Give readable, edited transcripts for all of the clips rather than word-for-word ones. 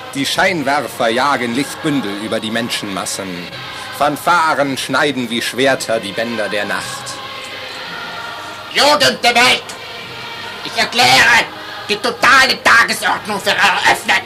Die Scheinwerfer jagen Lichtbündel über die Menschenmassen. Fanfaren schneiden wie Schwerter die Bänder der Nacht. Jugend der Welt! Ich erkläre die totale Tagesordnung für eröffnet.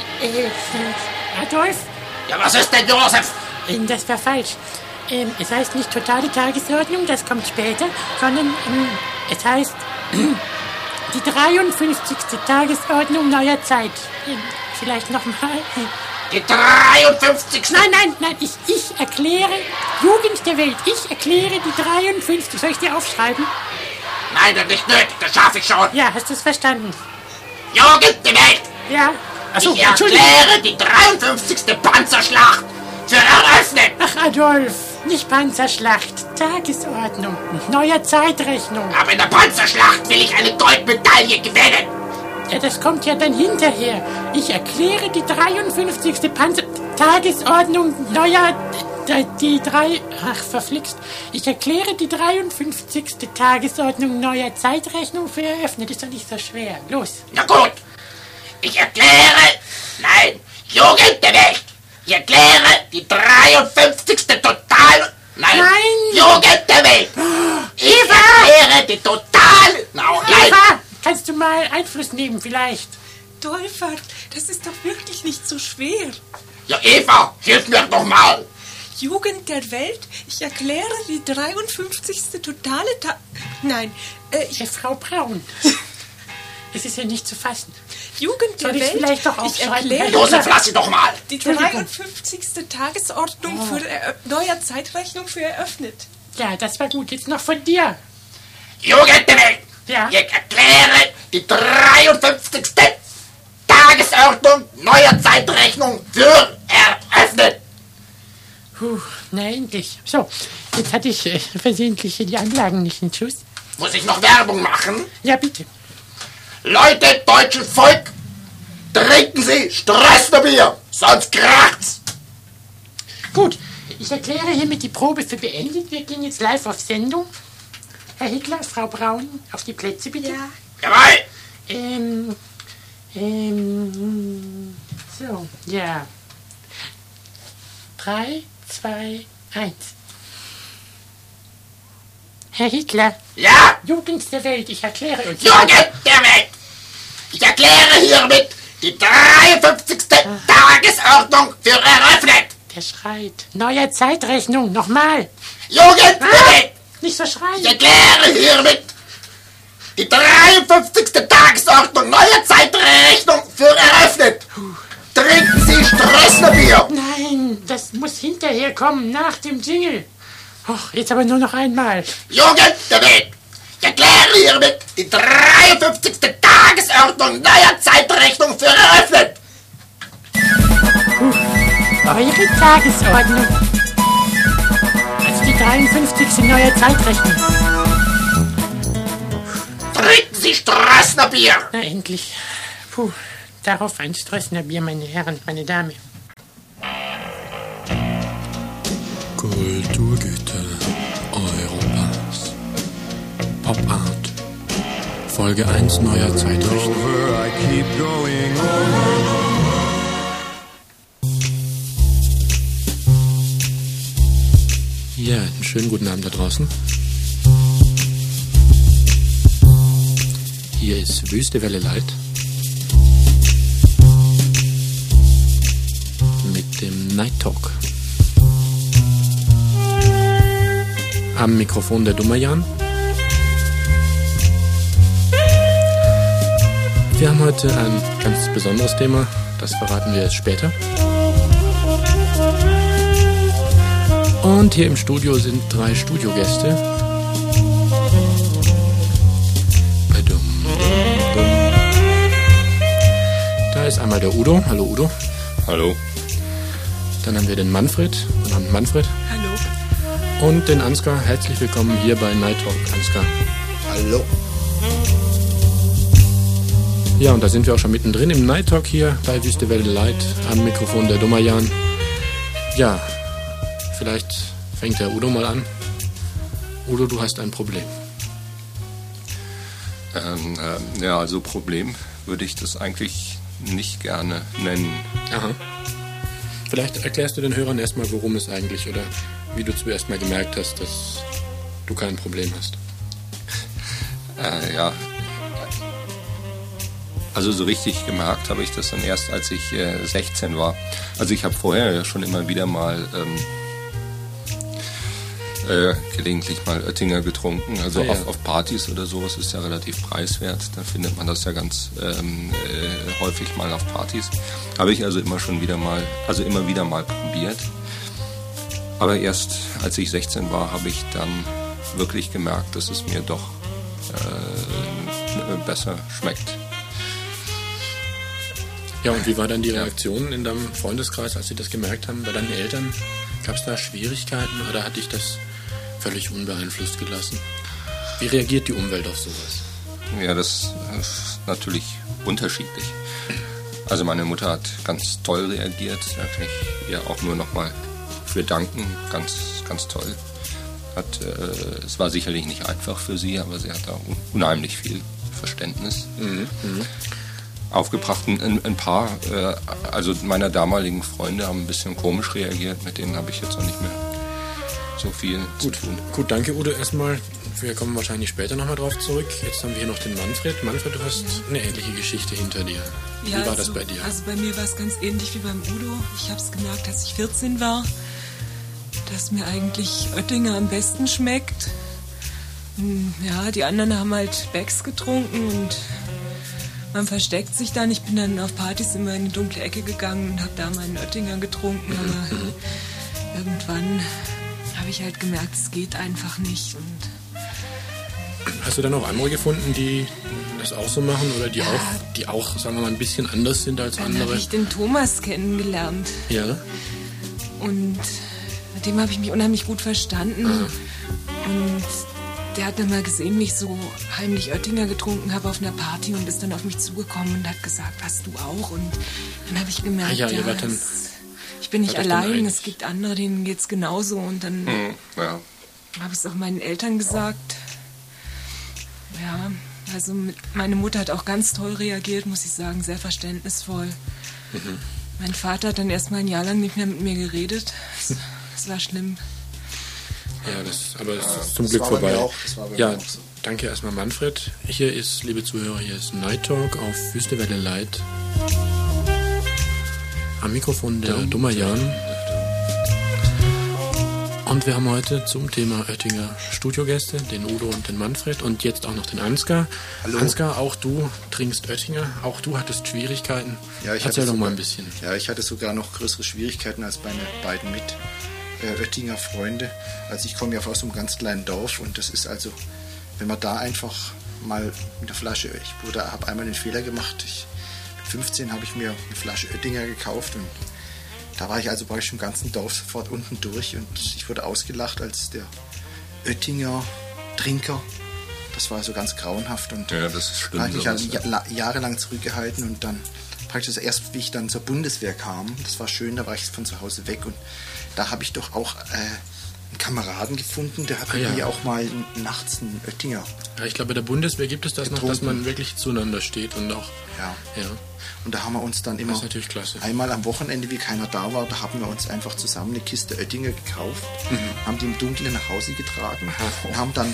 Adolf? Ja, was ist denn, Josef? Das war falsch. Es heißt nicht totale Tagesordnung, das kommt später, sondern es heißt die 53. Tagesordnung neuer Zeit. Vielleicht nochmal. Die 53. Nein, ich erkläre, Jugend der Welt, ich erkläre die 53. Soll ich dir aufschreiben? Nein, das ist nicht nötig, das schaffe ich schon. Ja, hast du es verstanden? Jugend der Welt! Ja. Achso, ich erkläre die 53. Panzerschlacht für eröffnet. Ach, Adolf, nicht Panzerschlacht, Tagesordnung, neuer Zeitrechnung. Aber in der Panzerschlacht will ich eine Goldmedaille gewinnen. Ja, das kommt ja dann hinterher. Ich erkläre die 53. Tagesordnung neuer... verflixt. Ich erkläre die 53. Tagesordnung neuer Zeitrechnung für eröffnet. Ist doch nicht so schwer. Los. Na gut. Ich erkläre... Nein, Jugend der Welt. Ich erkläre die 53. Nein. Jugend der Welt. Ich erkläre die Eva, kannst du mal Einfluss nehmen vielleicht? Dolphert, das ist doch wirklich nicht so schwer. Ja, Eva, hilf mir doch mal. Jugend der Welt, ich erkläre die 53. totale Frau Braun. Es ist ja nicht zu fassen. Jugend der Welt, vielleicht doch ich erkläre... Josef, lass sie doch mal. Die 53. Tagesordnung für neuer Zeitrechnung für eröffnet. Ja, das war gut. Jetzt noch von dir. Jugend der Welt. Ja. Ich erkläre die 53. Tagesordnung neuer Zeitrechnung für eröffnet. Na endlich. So, jetzt hatte ich versehentlich die Anlagen nicht in Schuss. Muss ich noch Werbung machen? Ja, bitte. Leute, deutsches Volk, trinken Sie Stressnerbier, sonst kracht's. Gut, ich erkläre hiermit die Probe für beendet. Wir gehen jetzt live auf Sendung. Herr Hitler, Frau Braun, auf die Plätze bitte. Ja. Jawohl. So, ja. 3, 2, 1. Herr Hitler. Ja. Jugend der Welt, ich erkläre uns. Jugend der Welt. Ich erkläre hiermit die 53. Tagesordnung für eröffnet. Der schreit. Neuer Zeitrechnung, nochmal. Jugend der Welt. Nicht so schreien. Ich erkläre hiermit die 53. Tagesordnung neuer Zeitrechnung für eröffnet. Trinken Sie Stressnerbier. Nein, das muss hinterher kommen, nach dem Jingle. Och, jetzt aber nur noch einmal. Jugend der Welt. Ich erkläre hiermit die 53. Tagesordnung neuer Zeitrechnung für eröffnet. Eure Tagesordnung. Also die 53. neuer Zeitrechnung. Trinken Sie Stressnerbier. Na endlich. Puh, darauf ein Stressnerbier, meine Herren, meine Dame. Kulturgüter Europas. Pop Art. Folge 1 neuer Zeitrechnung. Ja, einen schönen guten Abend da draußen. Hier ist Wüste Welle Light. Mit dem Night Talk. Am Mikrofon der Dummerjan. Wir haben heute ein ganz besonderes Thema, das verraten wir erst später. Und hier im Studio sind 3 Studiogäste. Da ist einmal der Udo. Hallo Udo. Hallo. Dann haben wir den Manfred. Guten Abend Manfred. Hallo. Und den Ansgar. Herzlich willkommen hier bei Night Talk. Ansgar. Hallo. Ja, und da sind wir auch schon mittendrin im Night Talk hier bei Wüste Welle Light am Mikrofon der Dummerjan. Ja, vielleicht fängt der Udo mal an. Udo, du hast ein Problem. Ja, also Problem würde ich das eigentlich nicht gerne nennen. Aha. Vielleicht erklärst du den Hörern erstmal, worum es eigentlich oder wie du zuerst mal gemerkt hast, dass du kein Problem hast. Ja. Also so richtig gemerkt habe ich das dann erst, als ich 16 war. Also ich habe vorher schon immer wieder mal gelegentlich mal Oettinger getrunken. Also auf Partys oder sowas ist ja relativ preiswert. Da findet man das ja ganz häufig mal auf Partys. Habe ich also immer wieder mal probiert. Aber erst als ich 16 war, habe ich dann wirklich gemerkt, dass es mir doch besser schmeckt. Ja, und wie war dann die Reaktion in deinem Freundeskreis, als sie das gemerkt haben, bei deinen Eltern? Gab es da Schwierigkeiten oder hat dich das völlig unbeeinflusst gelassen? Wie reagiert die Umwelt auf sowas? Ja, das ist natürlich unterschiedlich. Also meine Mutter hat ganz toll reagiert, da kann ich ihr auch nur nochmal für danken, ganz, ganz toll. Es war sicherlich nicht einfach für sie, aber sie hat da unheimlich viel Verständnis aufgebracht. Ein paar, also meiner damaligen Freunde haben ein bisschen komisch reagiert, mit denen habe ich jetzt auch nicht mehr so viel zu tun. Gut, danke Udo erstmal. Wir kommen wahrscheinlich später nochmal drauf zurück. Jetzt haben wir hier noch den Manfred. Manfred, du hast eine ähnliche Geschichte hinter dir. Wie war das bei dir? Also bei mir war es ganz ähnlich wie beim Udo. Ich habe es gemerkt, als ich 14 war, dass mir eigentlich Oettinger am besten schmeckt. Ja, die anderen haben halt Becks getrunken und man versteckt sich dann. Ich bin dann auf Partys immer in die dunkle Ecke gegangen und habe da meinen Oettinger getrunken. Aber irgendwann habe ich halt gemerkt, es geht einfach nicht. Und hast du dann auch andere gefunden, die das auch so machen oder die auch, sagen wir mal, ein bisschen anders sind als andere? Dann habe ich den Thomas kennengelernt. Ja. Und mit dem habe ich mich unheimlich gut verstanden. Und der hat dann mal gesehen, wie ich so heimlich Oettinger getrunken habe auf einer Party und ist dann auf mich zugekommen und hat gesagt, hast du auch? Und dann habe ich gemerkt, ich bin nicht allein, es gibt andere, denen geht es genauso. Und dann habe ich es auch meinen Eltern gesagt. Ja, also meine Mutter hat auch ganz toll reagiert, muss ich sagen, sehr verständnisvoll. Mein Vater hat dann erstmal ein Jahr lang nicht mehr mit mir geredet. Das war schlimm. Ja, aber das ist zum Glück vorbei. Ja, danke erstmal Manfred. Hier ist, liebe Zuhörer, hier ist Night Talk auf Wüstewelle Light. Am Mikrofon der Domayan. Und wir haben heute zum Thema Oettinger Studiogäste, den Udo und den Manfred und jetzt auch noch den Ansgar. Hallo. Ansgar, auch du trinkst Oettinger, auch du hattest Schwierigkeiten. Ja, erzähl doch mal ein bisschen. Ja, ich hatte sogar noch größere Schwierigkeiten als meine beiden Oettinger Freunde. Also ich komme ja aus einem ganz kleinen Dorf und das ist also, wenn man da einfach mal mit der Flasche, ich habe einmal den Fehler gemacht, mit 15 habe ich mir eine Flasche Oettinger gekauft und da war ich also bei im ganzen Dorf sofort unten durch und ich wurde ausgelacht als der Oettinger Trinker. Das war so ganz grauenhaft und ja, das ist schlimm, habe ich also jahrelang zurückgehalten und dann praktisch erst, wie ich dann zur Bundeswehr kam, das war schön, da war ich von zu Hause weg und da habe ich doch auch einen Kameraden gefunden, der hat mir auch mal nachts einen Oettinger. Ja, ich glaube, bei der Bundeswehr gibt es das getrunken. Noch, dass man wirklich zueinander steht und auch. Ja. Und da haben wir uns dann immer einmal am Wochenende, wie keiner da war, da haben wir uns einfach zusammen eine Kiste Oettinger gekauft, haben die im Dunkeln nach Hause getragen und haben dann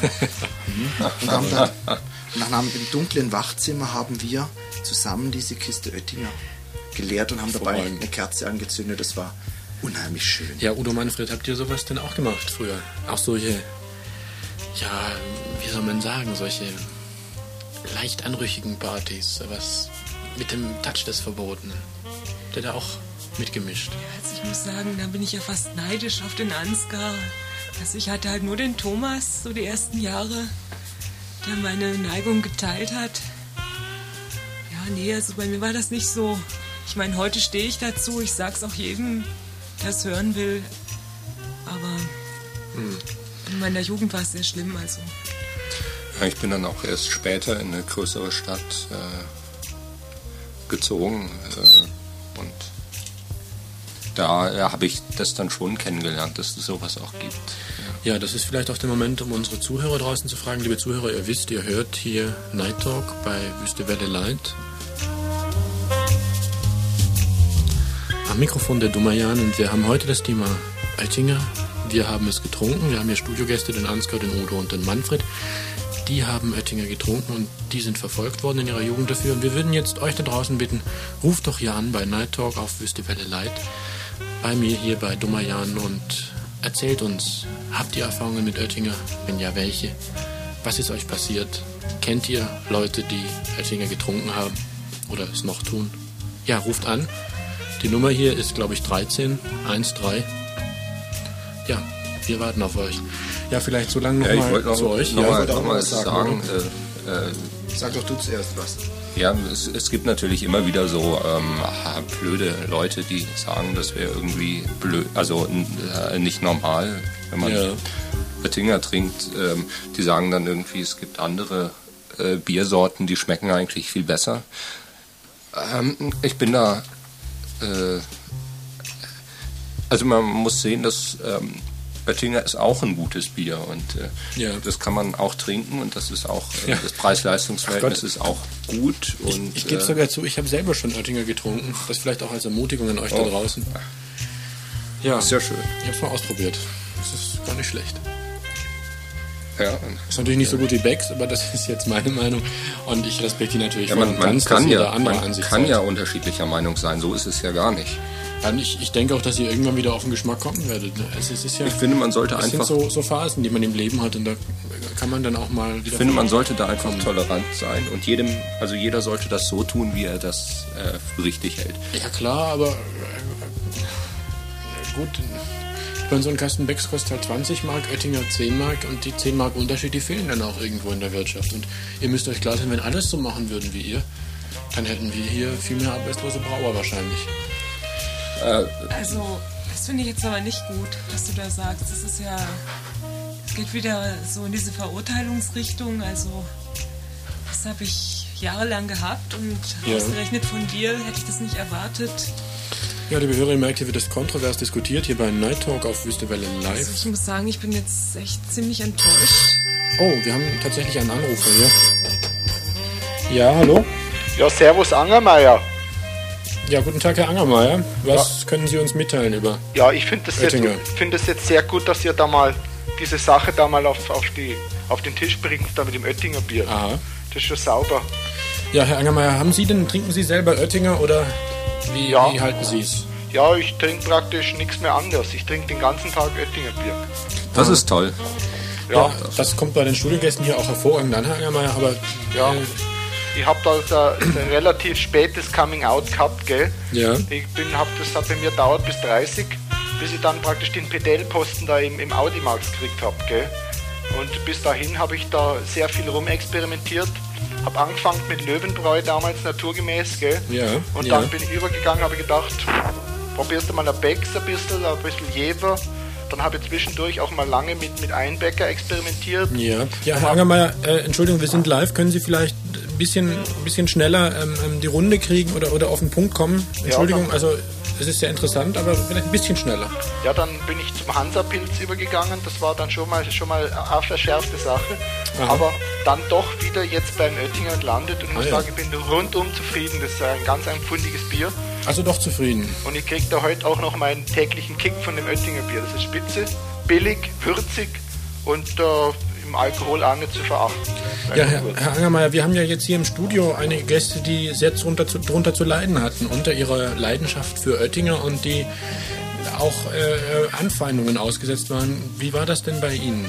im dunklen Wachzimmer haben wir zusammen diese Kiste Oettinger geleert und haben dabei eine Kerze angezündet. Das war unheimlich schön. Ja, Udo, Manfred, habt ihr sowas denn auch gemacht früher? Auch solche, ja, wie soll man sagen, solche leicht anrüchigen Partys, sowas mit dem Touch des Verbotenen. Habt ihr da auch mitgemischt? Ja, also ich muss sagen, da bin ich ja fast neidisch auf den Ansgar. Also ich hatte halt nur den Thomas, so die ersten Jahre, der meine Neigung geteilt hat. Ja, nee, also bei mir war das nicht so. Ich meine, heute stehe ich dazu, ich sag's auch jedem, der es hören will. Aber in meiner Jugend war es sehr schlimm, also. Ja, ich bin dann auch erst später in eine größere Stadt gezogen und da habe ich das dann schon kennengelernt, dass es sowas auch gibt. Ja, das ist vielleicht auch der Moment, um unsere Zuhörer draußen zu fragen. Liebe Zuhörer, ihr wisst, ihr hört hier Night Talk bei Wüstewelle Light. am Mikrofon der Dumayan und wir haben heute das Thema Oettinger. Wir haben es getrunken. Wir haben hier Studiogäste, den Ansgar, den Udo und den Manfred. Die haben Oettinger getrunken und die sind verfolgt worden in ihrer Jugend dafür. Und wir würden jetzt euch da draußen bitten, ruft doch hier an bei Night Talk auf Wüste Welle Light, bei mir hier bei Dumayan und erzählt uns, habt ihr Erfahrungen mit Oettinger? Wenn ja, welche? Was ist euch passiert? Kennt ihr Leute, die Oettinger getrunken haben oder es noch tun? Ja, ruft an. Die Nummer hier ist, glaube ich, 1313. Ja, wir warten auf euch. Ja, vielleicht so lange noch zu euch. Ich wollte noch mal sagen. Sag doch du zuerst was. Ja, es gibt natürlich immer wieder so blöde Leute, die sagen, das wäre irgendwie blöd, also nicht normal, wenn man Oettinger trinkt. Die sagen dann irgendwie, es gibt andere Biersorten, die schmecken eigentlich viel besser. Ich bin da... also man muss sehen, dass... Oettinger ist auch ein gutes Bier und das kann man auch trinken und das ist auch, das Preis-Leistungs-Verhältnis ist auch gut. Und, ich gebe sogar zu, ich habe selber schon Oettinger getrunken. Das vielleicht auch als Ermutigung an euch da draußen. Ja, sehr schön. Ich habe es mal ausprobiert. Das ist gar nicht schlecht. Ja. Ist natürlich nicht so gut wie Becks, aber das ist jetzt meine Meinung und ich respektiere natürlich man kann ja unterschiedlicher Meinung sein, so ist es ja gar nicht. Ich denke auch, dass ihr irgendwann wieder auf den Geschmack kommen werdet. Es ist ja, ich finde, man sollte einfach... Es sind so Phasen, die man im Leben hat und da kann man dann auch mal wieder... Ich finde, man sollte da einfach tolerant sein und jeder sollte das so tun, wie er das für richtig hält. Ja klar, aber gut, ich meine, so ein Kasten Becks kostet halt 20 Mark, Oettinger 10 Mark und die 10 Mark Unterschied, die fehlen dann auch irgendwo in der Wirtschaft. Und ihr müsst euch klar sein, wenn alles so machen würden wie ihr, dann hätten wir hier viel mehr arbeitslose Brauer wahrscheinlich. Also, das finde ich jetzt aber nicht gut, was du da sagst. Das ist ja, es geht wieder so in diese Verurteilungsrichtung. Also, das habe ich jahrelang gehabt und ausgerechnet von dir hätte ich das nicht erwartet. Ja, liebe Hörer, ihr merkt, hier wird das kontrovers diskutiert, hier bei Night Talk auf Wüste Welle Live. Also ich muss sagen, ich bin jetzt echt ziemlich enttäuscht. Oh, wir haben tatsächlich einen Anrufer hier. Ja, hallo? Ja, servus Angermeier. Ja, guten Tag, Herr Angermeier. Was können Sie uns mitteilen über Ja, ich finde das jetzt sehr gut, dass ihr da mal diese Sache da mal auf den Tisch bringt, da mit dem Oettinger Bier. Aha. Das ist schon sauber. Ja, Herr Angermeier, trinken Sie selber Oettinger oder wie halten Sie es? Ja, ich trinke praktisch nichts mehr anderes. Ich trinke den ganzen Tag Oettinger Bier. Das ist toll. Ja, das kommt bei den Studiogästen hier auch hervorragend an, Herr Angermeier, aber... Ja. Ich habe da ein relativ spätes Coming-out gehabt, gell? Ja. Das hat bei mir gedauert bis 30, bis ich dann praktisch den Pedellposten da im Audimax gekriegt habe, gell? Und bis dahin habe ich da sehr viel rumexperimentiert. Habe angefangen mit Löwenbräu, damals naturgemäß, gell? Ja. Und dann bin ich übergegangen, habe gedacht, probierst du mal ein Becks ein bisschen Jever. Dann habe ich zwischendurch auch mal lange mit Einbecker experimentiert. Ja, Herr Angermeier, Entschuldigung, wir sind live. Können Sie vielleicht ein bisschen schneller die Runde kriegen oder auf den Punkt kommen? Entschuldigung, also es ist sehr interessant, aber vielleicht ein bisschen schneller. Ja, dann bin ich zum Hansa-Pilz übergegangen. Das war dann schon mal eine verschärfte Sache. Aha. Aber dann doch wieder jetzt beim Oettinger gelandet und ich muss sagen, ich bin rundum zufrieden. Das ist ein ganz einpfundiges Bier. Also doch zufrieden. Und ich kriege da heute auch noch meinen täglichen Kick von dem Oettinger Bier. Das ist spitze, billig, würzig und im Alkohol auch nicht zu verachten. Ja, Herr Angermeier, wir haben ja jetzt hier im Studio einige Gäste, die sehr drunter zu leiden hatten, unter ihrer Leidenschaft für Oettinger und die auch Anfeindungen ausgesetzt waren. Wie war das denn bei Ihnen?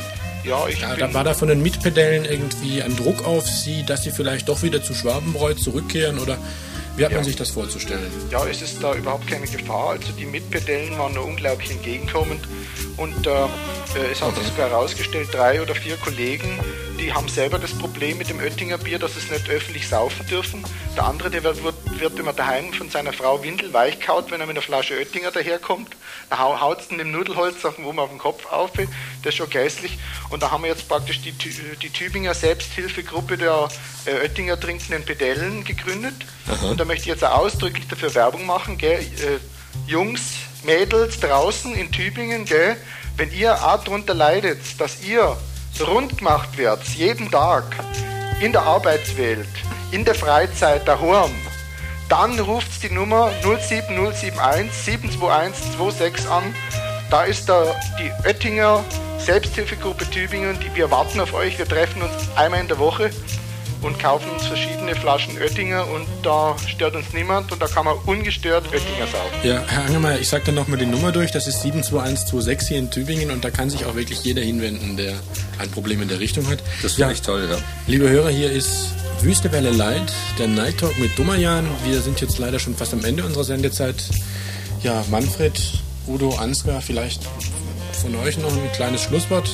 Ja, war da von den Mitpedellen irgendwie ein Druck auf Sie, dass Sie vielleicht doch wieder zu Schwabenbräu zurückkehren oder wie hat man sich das vorzustellen? Ja, es ist da überhaupt keine Gefahr. Also die Mitpedellen waren unglaublich entgegenkommend und es hat sich sogar herausgestellt, 3 oder 4 Kollegen, die haben selber das Problem mit dem Oettinger Bier, dass sie es nicht öffentlich saufen dürfen. Der andere, der wird immer daheim von seiner Frau windelweich kaut, wenn er mit einer Flasche Oettinger daherkommt. Dann haut es mit dem Nudelholz auf den Kopf auf. Das ist schon grässlich. Und da haben wir jetzt praktisch die Tübinger Selbsthilfegruppe der Oettinger trinkenden Pedellen gegründet. Aha. Und da möchte ich jetzt auch ausdrücklich dafür Werbung machen, gell? Jungs, Mädels draußen in Tübingen, gell? Wenn ihr auch darunter leidet, dass ihr rund gemacht werdet, jeden Tag, in der Arbeitswelt, in der Freizeit, daheim, dann ruft die Nummer 07071 721 26 an. Da ist die Oettinger Selbsthilfegruppe Tübingen, wir warten auf euch. Wir treffen uns einmal in der Woche und kaufen uns verschiedene Flaschen Oettinger und da stört uns niemand und da kann man ungestört Oettinger saugen. Ja, Herr Angermeier, ich sage dann nochmal die Nummer durch, das ist 72126 hier in Tübingen und da kann sich auch wirklich jeder hinwenden, der ein Problem in der Richtung hat. Das finde ich toll, ja. Liebe Hörer, hier ist Wüste Welle Light, der Night Talk mit Domayan. Wir sind jetzt leider schon fast am Ende unserer Sendezeit. Ja, Manfred, Udo, Ansgar, vielleicht von euch noch ein kleines Schlusswort?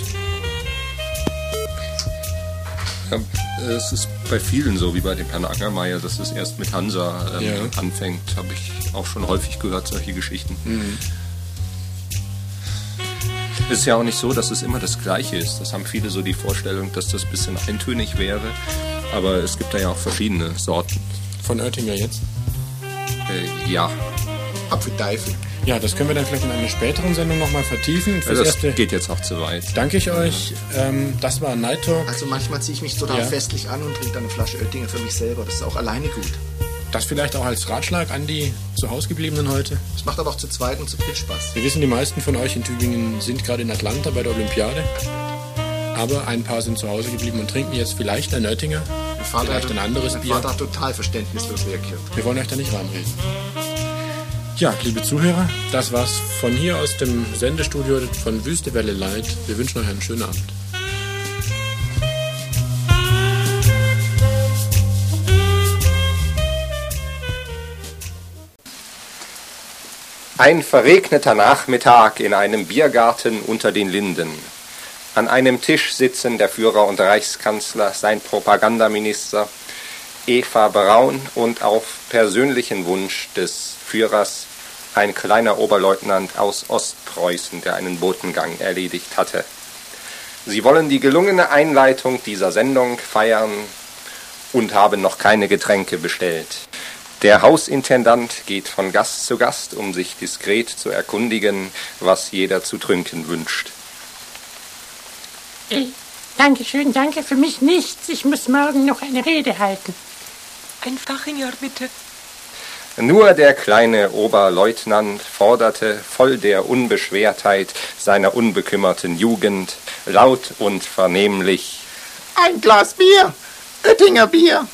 Ja, es ist bei vielen so, wie bei dem Herrn Angermeier, dass es erst mit Hansa anfängt. Habe ich auch schon häufig gehört, solche Geschichten. Mhm. Es ist ja auch nicht so, dass es immer das Gleiche ist. Das haben viele so die Vorstellung, dass das ein bisschen eintönig wäre. Aber es gibt da ja auch verschiedene Sorten. Von Oettinger jetzt? Ja. Apfelteifel. Ja, das können wir dann vielleicht in einer späteren Sendung nochmal vertiefen. Das geht jetzt auch zu weit. Danke ich euch. Das war Night Talk. Also manchmal ziehe ich mich total festlich an und trinke dann eine Flasche Oettinger für mich selber. Das ist auch alleine gut. Das vielleicht auch als Ratschlag an die zu Hause gebliebenen heute. Das macht aber auch zu zweit und zu dritt Spaß. Wir wissen, die meisten von euch in Tübingen sind gerade in Atlanta bei der Olympiade. Aber ein paar sind zu Hause geblieben und trinken jetzt vielleicht ein Oettinger, vielleicht ein anderes Bier. Mein Vater hat total Verständnis für Werk hier. Wir wollen euch da nicht reinreden. Ja, liebe Zuhörer, das war's von hier aus dem Sendestudio von Wüste Welle Light. Wir wünschen euch einen schönen Abend. Ein verregneter Nachmittag in einem Biergarten unter den Linden. An einem Tisch sitzen der Führer und Reichskanzler, sein Propagandaminister, Eva Braun und auf persönlichen Wunsch des Führers ein kleiner Oberleutnant aus Ostpreußen, der einen Botengang erledigt hatte. Sie wollen die gelungene Einleitung dieser Sendung feiern und haben noch keine Getränke bestellt. Der Hausintendant geht von Gast zu Gast, um sich diskret zu erkundigen, was jeder zu trinken wünscht. Dankeschön, danke, für mich nichts. Ich muss morgen noch eine Rede halten. Ein Fachinger, bitte. Nur der kleine Oberleutnant forderte, voll der Unbeschwertheit seiner unbekümmerten Jugend, laut und vernehmlich: Ein Glas Bier, Oettinger Bier.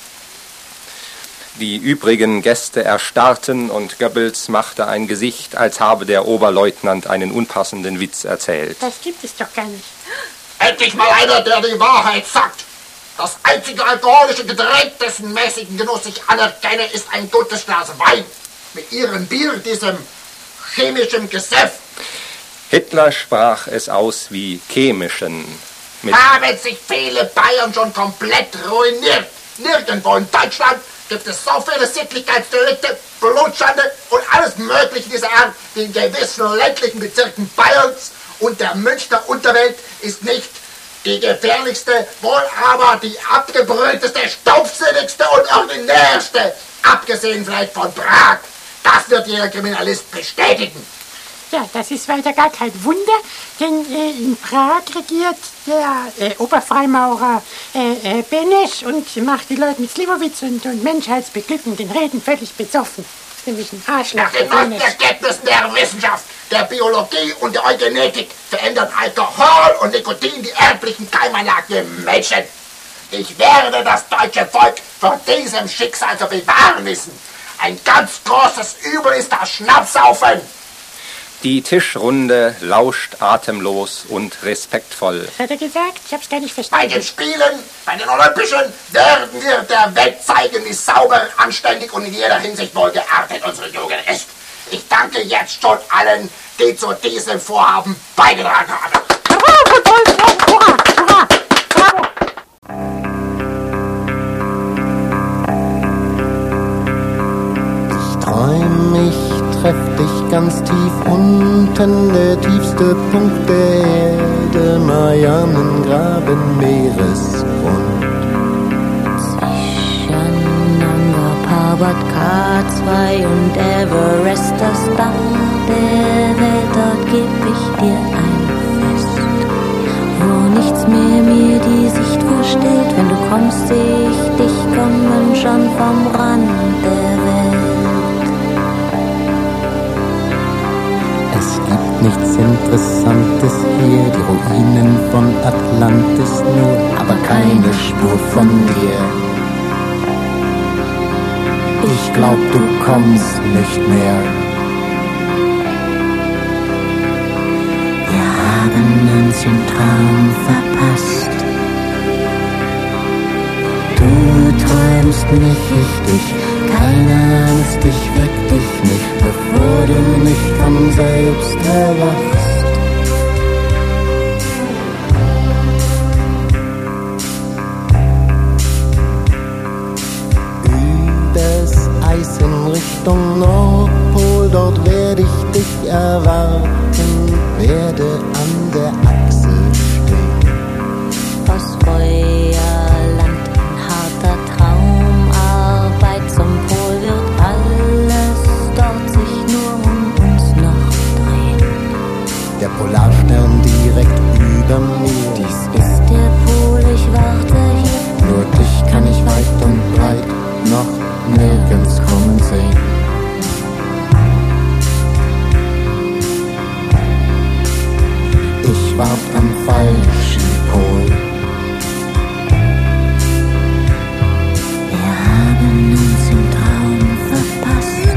Die übrigen Gäste erstarrten und Goebbels machte ein Gesicht, als habe der Oberleutnant einen unpassenden Witz erzählt. Das gibt es doch gar nicht. Endlich mal einer, der die Wahrheit sagt. Das einzige alkoholische Getränk, dessen mäßigen Genuss ich anerkenne, ist ein gutes Glas Wein. Mit ihrem Bier, diesem chemischen Gesöff. Hitler sprach es aus wie chemischen. Haben sich viele Bayern schon komplett ruiniert. Nirgendwo in Deutschland gibt es so viele Sittlichkeitsdelikte, Blutschande und alles Mögliche dieser Art wie in gewissen ländlichen Bezirken Bayerns. Und der Münchner Unterwelt ist nicht die gefährlichste, wohl aber die abgebrühteste, stumpfsinnigste und ordinärste, abgesehen vielleicht von Prag. Das wird jeder Kriminalist bestätigen. Ja, das ist weiter gar kein Wunder, denn in Prag regiert der Oberfreimaurer Benesch und macht die Leute mit Slivovitz und menschheitsbeglückenden Reden völlig besoffen. Das ist nämlich ein Arschloch. Nach den neuesten Ergebnissen der Wissenschaft, der Biologie und der Eugenetik verändern Alkohol und Nikotin die erblichen Keimanlagen im Menschen. Ich werde das deutsche Volk vor diesem Schicksal zu bewahren wissen. Ein ganz großes Übel ist das Schnapsaufen. Die Tischrunde lauscht atemlos und respektvoll. Was hat er gesagt? Ich hab's gar nicht verstanden. Bei den Spielen, bei den Olympischen, werden wir der Welt zeigen, wie sauber, anständig und in jeder Hinsicht wohlgeartet unsere Jugend ist. Ich danke jetzt schon allen, die zu diesem Vorhaben beigetragen haben. Hurra, hurra, bravo. Ich träum, ich treff dich ganz tief unten, der tiefste Punkt der Erde, Marianengraben, Meeresgrund. Zwischen Nanga Parbat, K2 und Everest, das Dach der Welt, dort geb ich dir ein Fest, wo nichts mehr mir die Sicht verstellt. Wenn du kommst, seh ich dich kommen, schon vom Rand der Welt. nichts Interessantes hier, die Ruinen von Atlantis nur, aber keine Spur von dir. Ich glaub, du kommst nicht mehr. Wir haben uns im Traum verpasst. Du träumst nicht richtig, keine Angst, ich weck dich nicht, bevor du nicht von selbst erwachst. Übers Eis in Richtung Nordpol, dort werde ich dich erwarten, werde an der Achse stehen. Aus Feuerland in harter Traumarbeit zum Pol wird alles dort sich nur um uns noch drehen. Der Polarstern direkt über mir. Dies ist der Pol, ich warte hier. Nur dich kann ich weit und breit noch nirgends kommen sehen. Ich wart am falschen Pol. Wir haben uns im Traum verpasst.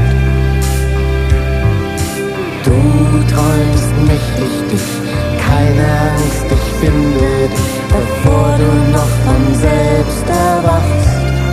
Du träumst nicht richtig, keine Angst, ich finde dich, bevor du noch von selbst erwachst.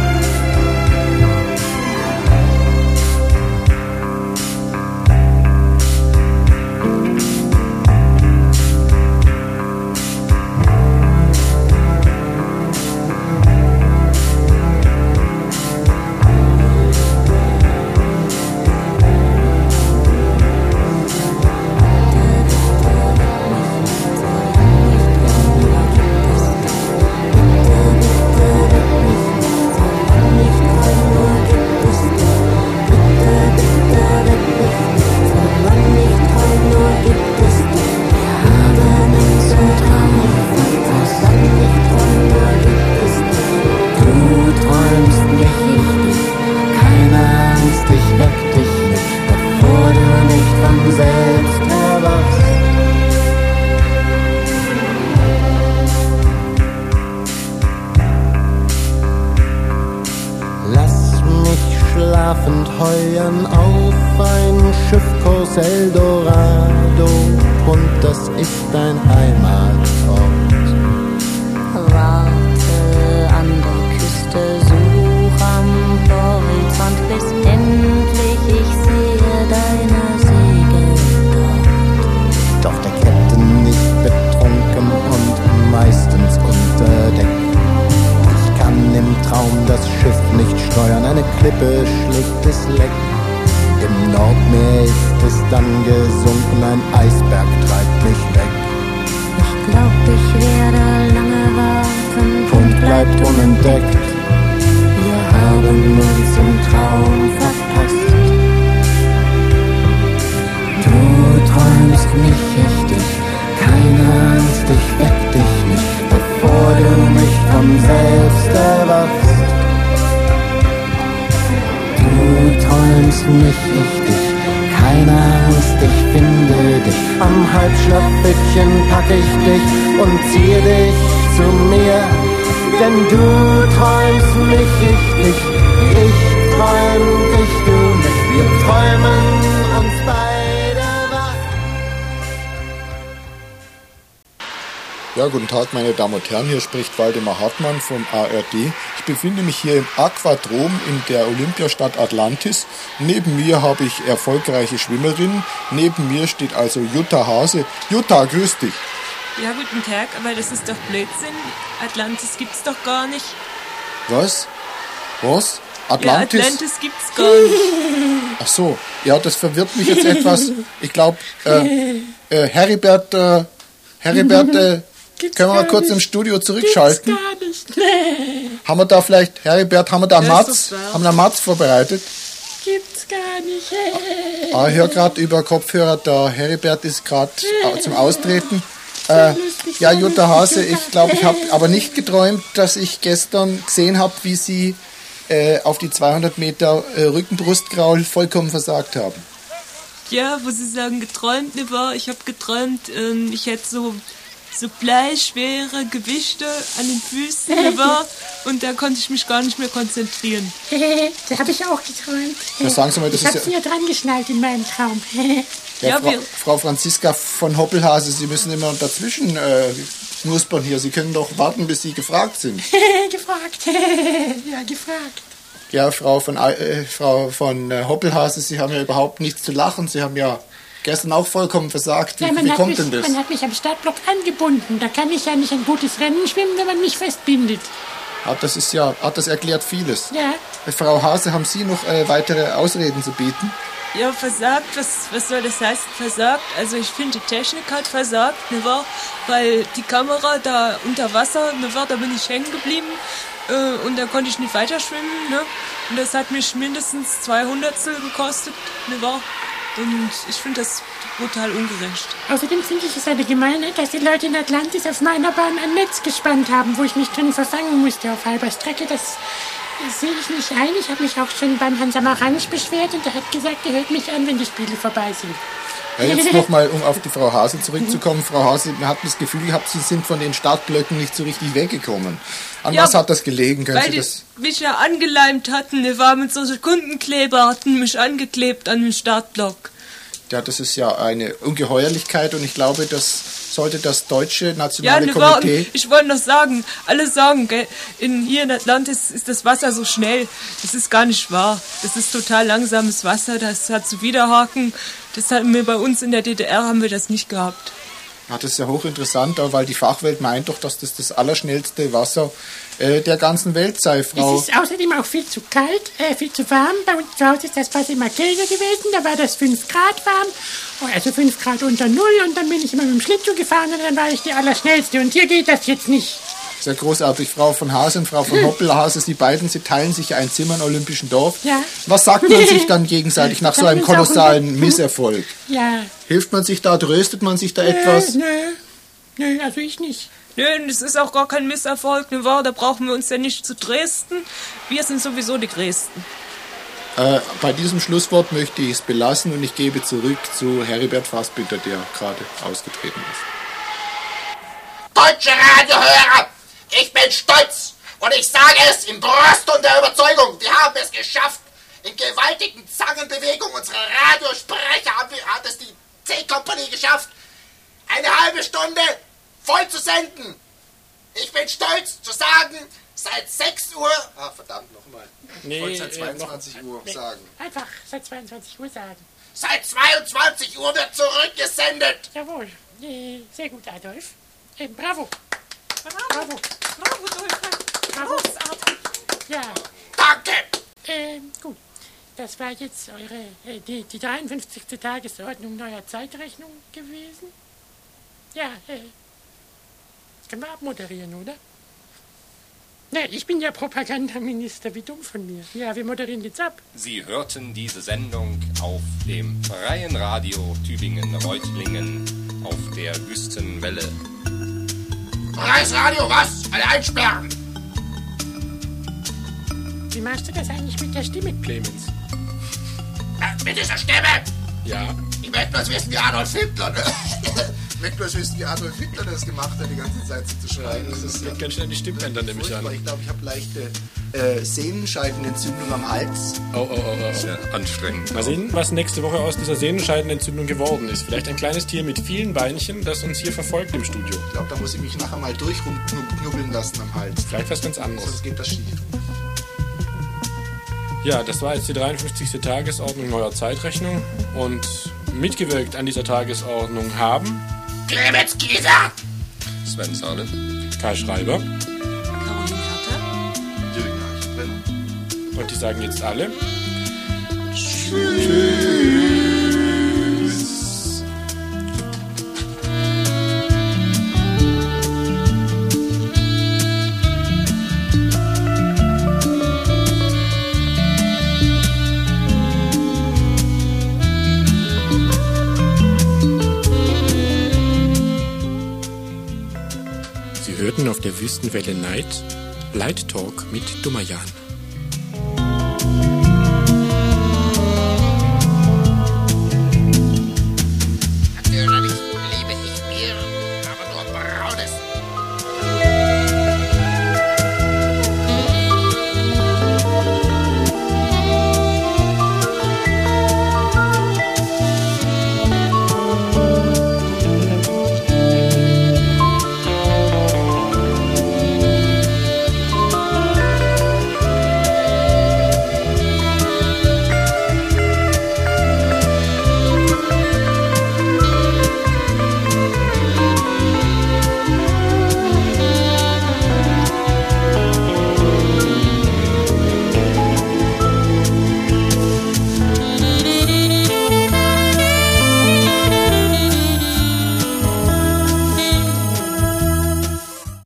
Heuern auf ein Schiffkurs Eldorado und das ist dein Heimatort. Warte an der Küste, such am Horizont, bis endlich ich sehe deine Segel dort. Doch der Captain nicht betrunken und meistens unter Deck. Ich kann im Traum das Schiff nicht steuern, eine Klippe schlägt es leck. Im Nordmeer ist es dann gesunken, ein Eisberg treibt mich weg. Ich glaub, ich werde lange warten und bleibt unentdeckt. Wir haben uns im Traum verpasst. Du träumst nicht richtig, keine Angst, ich weck dich nicht, bevor du mich von selbst erwachst. Du träumst nicht richtig, keine Angst, ich finde dich. Am Halbschlafpfötchen pack ich dich und ziehe dich zu mir. Denn du träumst nicht richtig, ich träum dich, du nicht. Wir träumen uns beide wach. Ja, guten Tag, meine Damen und Herren, hier spricht Waldemar Hartmann vom ARD. Ich befinde mich hier im Aquadrom in der Olympiastadt Atlantis. Neben mir habe ich erfolgreiche Schwimmerinnen. Neben mir steht also Jutta Hase. Jutta, grüß dich. Ja, guten Tag, aber das ist doch Blödsinn. Atlantis gibt's doch gar nicht. Was? Was? Atlantis? Ja, Atlantis gibt's gar nicht. Ach so, ja, das verwirrt mich jetzt etwas. Ich glaube, Heribert, können wir mal kurz im Studio zurückschalten? Gibt's gar nicht. Haben wir da vielleicht, Heribert, haben wir da Mats vorbereitet? Gibt's gar nicht. Ich höre gerade über Kopfhörer, der Heribert ist gerade zum Austreten. Ja, Jutta Hase, ich glaube, ich habe aber nicht geträumt, dass ich gestern gesehen habe, wie Sie auf die 200 Meter Rückenbrustkraul vollkommen versagt haben. Ja, wo Sie sagen, geträumt, ne wahr? Ich habe geträumt, ich hätte so bleischwere Gewichte an den Füßen, ne wahr? Und da konnte ich mich gar nicht mehr konzentrieren. Das habe ich auch geträumt. Das sagen Sie mal, das ich habe sie ja dran geschnallt in meinem Traum. Ja, Frau Franziska von Hoppelhase, Sie müssen immer dazwischen knuspern hier. Sie können doch warten, bis Sie gefragt sind. Gefragt. Ja, gefragt. Ja, Frau von Hoppelhase, Sie haben ja überhaupt nichts zu lachen. Sie haben ja gestern auch vollkommen versagt. Wie kommt denn das? Man hat mich am Startblock angebunden. Da kann ich ja nicht ein gutes Rennen schwimmen, wenn man mich festbindet. Das erklärt vieles. Ja. Frau Hase, haben Sie noch weitere Ausreden zu bieten? Ja, versagt, was soll das heißen, versagt? Also ich finde, die Technik hat versagt, ne wahr? Weil die Kamera da unter Wasser, ne wahr, da bin ich hängen geblieben und da konnte ich nicht weiter schwimmen, ne? Und das hat mich mindestens 200 gekostet, ne wahr? Und ich finde das brutal ungerecht. Außerdem finde ich es eine Gemeinheit, dass die Leute in Atlantis auf meiner Bahn ein Netz gespannt haben, wo ich mich drin verfangen musste auf halber Strecke. Das sehe ich nicht ein. Ich habe mich auch schon beim Hans Samaranch beschwert und er hat gesagt, er hört mich an, wenn die Spiele vorbei sind. Ja, jetzt nochmal, um auf die Frau Hase zurückzukommen. Frau Hase, man hat das Gefühl gehabt, Sie sind von den Startblöcken nicht so richtig weggekommen. An was hat das gelegen? Weil die mich ja angeleimt hatten, die waren mit so Sekundenkleber, hatten mich angeklebt an den Startblock. Ja, das ist ja eine Ungeheuerlichkeit und ich glaube, das sollte das deutsche nationale Komitee... Ich wollte noch sagen, alle sagen, gell, hier in Atlantis ist das Wasser so schnell. Das ist gar nicht wahr. Das ist total langsames Wasser, das hat so Widerhaken. Das hatten wir bei uns in der DDR, haben wir das nicht gehabt. Ja, das ist ja hochinteressant, weil die Fachwelt meint doch, dass das allerschnellste Wasser der ganzen Welt sei, Frau. Es ist außerdem auch viel zu kalt, viel zu warm. Bei uns zu Hause ist das Wasser immer kälter gewesen, da war das 5 Grad warm, also 5 Grad unter Null und dann bin ich immer mit dem Schlittschuh gefahren und dann war ich die Allerschnellste und hier geht das jetzt nicht. Sehr großartig, Frau von Hase und Frau von Hoppelhase, Sie beiden, Sie teilen sich ein Zimmer im Olympischen Dorf. Ja. Was sagt man sich dann gegenseitig nach so einem kolossalen Misserfolg? Ja. Hilft man sich da, tröstet man sich da etwas? Nö, also ich nicht. Nö, das ist auch gar kein Misserfolg, ne wahr? Da brauchen wir uns ja nicht zu trösten. Wir sind sowieso die Größten. Bei diesem Schlusswort möchte ich es belassen und ich gebe zurück zu Heribert Fassbinder, der gerade ausgetreten ist. Deutsche Radiohörer, ich bin stolz und ich sage es in Brust und der Überzeugung, wir haben es geschafft. In gewaltigen Zangenbewegung unserer Radiosprecher hat es die C-Kompanie geschafft, eine halbe Stunde voll zu senden. Ich bin stolz zu sagen, seit 6 Uhr... Ah, verdammt, nochmal. Ich wollte seit 22 Uhr sagen. Einfach seit 22 Uhr sagen. Seit 22 Uhr wird zurückgesendet. Jawohl. Sehr gut, Adolf. Bravo. Bravo. Bravo, Adolf. Bravo. Ja. Danke. Gut. Das war jetzt die 53. Tagesordnung neuer Zeitrechnung gewesen. Ja, das können wir abmoderieren, oder? Ne, ich bin ja Propagandaminister, wie dumm von mir. Ja, wir moderieren jetzt ab. Sie hörten diese Sendung auf dem Freien Radio Tübingen-Reutlingen auf der Wüstenwelle. Freies Radio, was? Alle einsperren! Wie machst du das eigentlich mit der Stimme, Clemens? Mit dieser Stimme? Ja. Ich möchte bloß wissen, wie Adolf Hitler, ne? Ich möchte bloß wissen, wie Adolf Hitler das gemacht hat, die ganze Zeit so zu schreien. Das ist ganz schnell die Stimmbänder nämlich an. Ich glaube, ich habe leichte Sehnenscheidenentzündung am Hals. Oh. Sehr anstrengend. Mal sehen, was nächste Woche aus dieser Sehnenscheidenentzündung geworden ist. Vielleicht ein kleines Tier mit vielen Beinchen, das uns hier verfolgt im Studio. Ich glaube, da muss ich mich nachher mal durchknubbeln lassen am Hals. Vielleicht was ganz anderes. Sonst geht das schief. Ja, das war jetzt die 53. Tagesordnung neuer Zeitrechnung. Und mitgewirkt an dieser Tagesordnung haben... Clemens Kieser! Sven Saale. Kai Schreiber. Caroline Herter. Jürgen Eichbrenner. Und die sagen jetzt alle... Auf der Wüstenwelle Night Talk mit Dumayan.